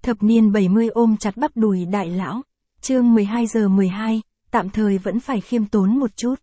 Thập niên 70 ôm chặt bắp đùi đại lão. Chương 12:12, tạm thời vẫn phải khiêm tốn một chút.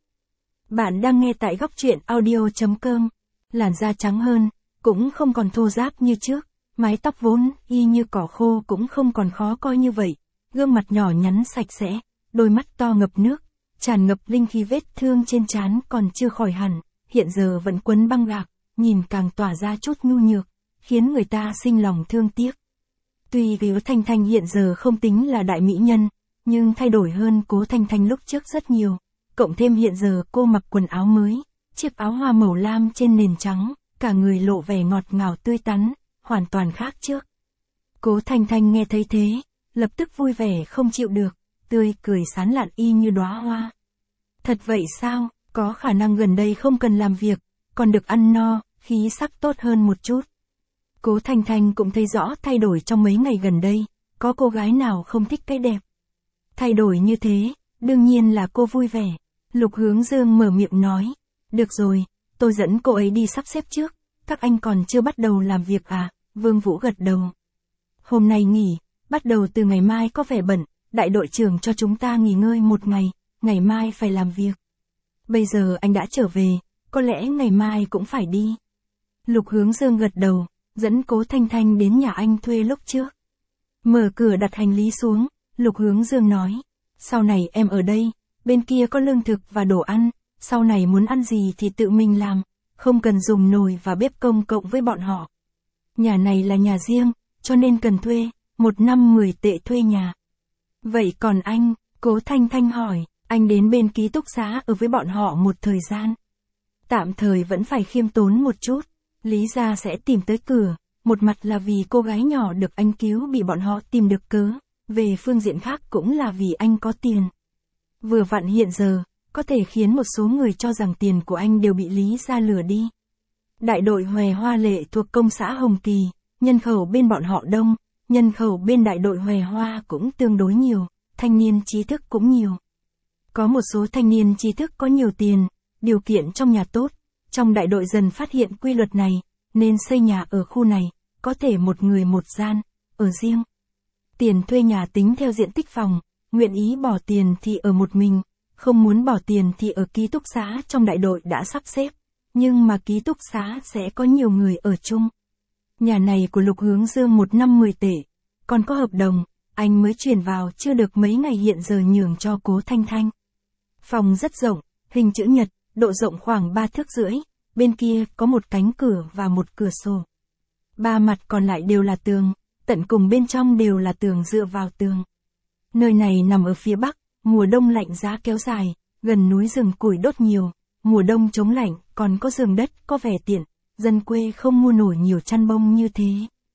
Bạn đang nghe tại góc truyện audio.com. Làn da trắng hơn, cũng không còn thô ráp như trước, mái tóc vốn y như cỏ khô cũng không còn khó coi như vậy. Gương mặt nhỏ nhắn sạch sẽ, đôi mắt to ngập nước, tràn ngập linh khí, vết thương trên trán còn chưa khỏi hẳn, hiện giờ vẫn quấn băng gạc, nhìn càng tỏa ra chút nhu nhược, khiến người ta sinh lòng thương tiếc. Tuy Cố Thanh Thanh hiện giờ không tính là đại mỹ nhân, nhưng thay đổi hơn Cố Thanh Thanh lúc trước rất nhiều. Cộng thêm hiện giờ cô mặc quần áo mới, chiếc áo hoa màu lam trên nền trắng, cả người lộ vẻ ngọt ngào tươi tắn, hoàn toàn khác trước. Cố Thanh Thanh nghe thấy thế, lập tức vui vẻ không chịu được, tươi cười sán lạn y như đóa hoa. Thật vậy sao, có khả năng gần đây không cần làm việc, còn được ăn no, khí sắc tốt hơn một chút. Cố Thanh Thanh cũng thấy rõ thay đổi trong mấy ngày gần đây, có cô gái nào không thích cái đẹp. Thay đổi như thế, đương nhiên là cô vui vẻ. Lục Hướng Dương mở miệng nói, được rồi, tôi dẫn cô ấy đi sắp xếp trước, các anh còn chưa bắt đầu làm việc à? Vương Vũ gật đầu. Hôm nay nghỉ, bắt đầu từ ngày mai có vẻ bận, đại đội trưởng cho chúng ta nghỉ ngơi một ngày mai phải làm việc. Bây giờ anh đã trở về, có lẽ ngày mai cũng phải đi. Lục Hướng Dương gật đầu, dẫn Cố Thanh Thanh đến nhà anh thuê lúc trước. Mở cửa đặt hành lý xuống, Lục Hướng Dương nói, sau này em ở đây, bên kia có lương thực và đồ ăn, sau này muốn ăn gì thì tự mình làm, không cần dùng nồi và bếp công cộng với bọn họ. Nhà này là nhà riêng, cho nên cần thuê, 1 năm 10 tệ thuê nhà. Vậy còn anh, Cố Thanh Thanh hỏi, anh đến bên ký túc xá ở với bọn họ một thời gian. Tạm thời vẫn phải khiêm tốn một chút, Lý gia sẽ tìm tới cửa, một mặt là vì cô gái nhỏ được anh cứu bị bọn họ tìm được cớ, về phương diện khác cũng là vì anh có tiền. Vừa vặn hiện giờ, có thể khiến một số người cho rằng tiền của anh đều bị Lý gia lừa đi. Đại đội Hòe Hoa Lệ thuộc công xã Hồng Kỳ, nhân khẩu bên bọn họ đông, nhân khẩu bên đại đội Hòe Hoa cũng tương đối nhiều, thanh niên trí thức cũng nhiều. Có một số thanh niên trí thức có nhiều tiền, điều kiện trong nhà tốt, trong đại đội dần phát hiện quy luật này, nên xây nhà ở khu này, có thể một người một gian, ở riêng. Tiền thuê nhà tính theo diện tích phòng, nguyện ý bỏ tiền thì ở một mình, không muốn bỏ tiền thì ở ký túc xá trong đại đội đã sắp xếp, nhưng mà ký túc xá sẽ có nhiều người ở chung. Nhà này của Lục Hướng Dương 1 năm 10 tệ, còn có hợp đồng, anh mới chuyển vào chưa được mấy ngày hiện giờ nhường cho Cố Thanh Thanh. Phòng rất rộng, hình chữ nhật, độ rộng khoảng 3 thước rưỡi, bên kia có một cánh cửa và một cửa sổ. 3 mặt còn lại đều là tường, tận cùng bên trong đều là tường dựa vào tường. Nơi này nằm ở phía bắc, mùa đông lạnh giá kéo dài, gần núi rừng củi đốt nhiều, mùa đông chống lạnh, còn có giường đất, có vẻ tiện, dân quê không mua nổi nhiều chăn bông như thế.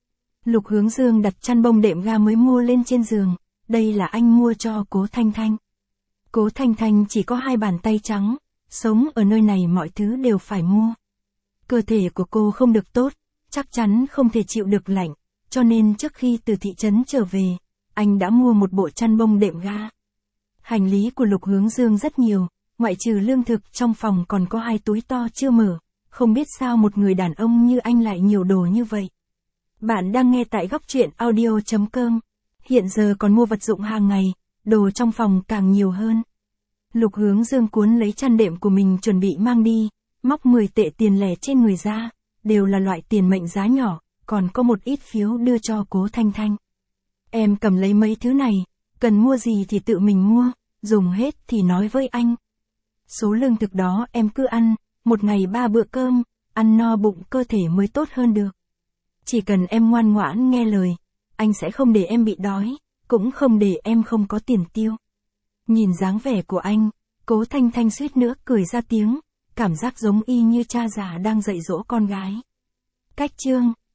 Lục Hướng Dương đặt chăn bông đệm ga mới mua lên trên giường, đây là anh mua cho Cố Thanh Thanh. Cố Thanh Thanh chỉ có 2 bàn tay trắng, sống ở nơi này mọi thứ đều phải mua. Cơ thể của cô không được tốt, chắc chắn không thể chịu được lạnh, cho nên trước khi từ thị trấn trở về, anh đã mua một bộ chăn bông đệm ga. Hành lý của Lục Hướng Dương rất nhiều, ngoại trừ lương thực trong phòng còn có 2 túi to chưa mở, không biết sao một người đàn ông như anh lại nhiều đồ như vậy. Bạn đang nghe tại góc truyện audio.com, hiện giờ còn mua vật dụng hàng ngày, đồ trong phòng càng nhiều hơn. Lục Hướng Dương cuốn lấy chăn đệm của mình chuẩn bị mang đi, móc 10 tệ tiền lẻ trên người ra, đều là loại tiền mệnh giá nhỏ, còn có một ít phiếu đưa cho Cố Thanh Thanh. Em cầm lấy mấy thứ này, cần mua gì thì tự mình mua, dùng hết thì nói với anh. Số lương thực đó em cứ ăn, một ngày 3 bữa cơm, ăn no bụng cơ thể mới tốt hơn được. Chỉ cần em ngoan ngoãn nghe lời, anh sẽ không để em bị đói, cũng không để em không có tiền tiêu. Nhìn dáng vẻ của anh, Cố Thanh Thanh suýt nữa cười ra tiếng, cảm giác giống y như cha già đang dạy dỗ con gái. Cách chương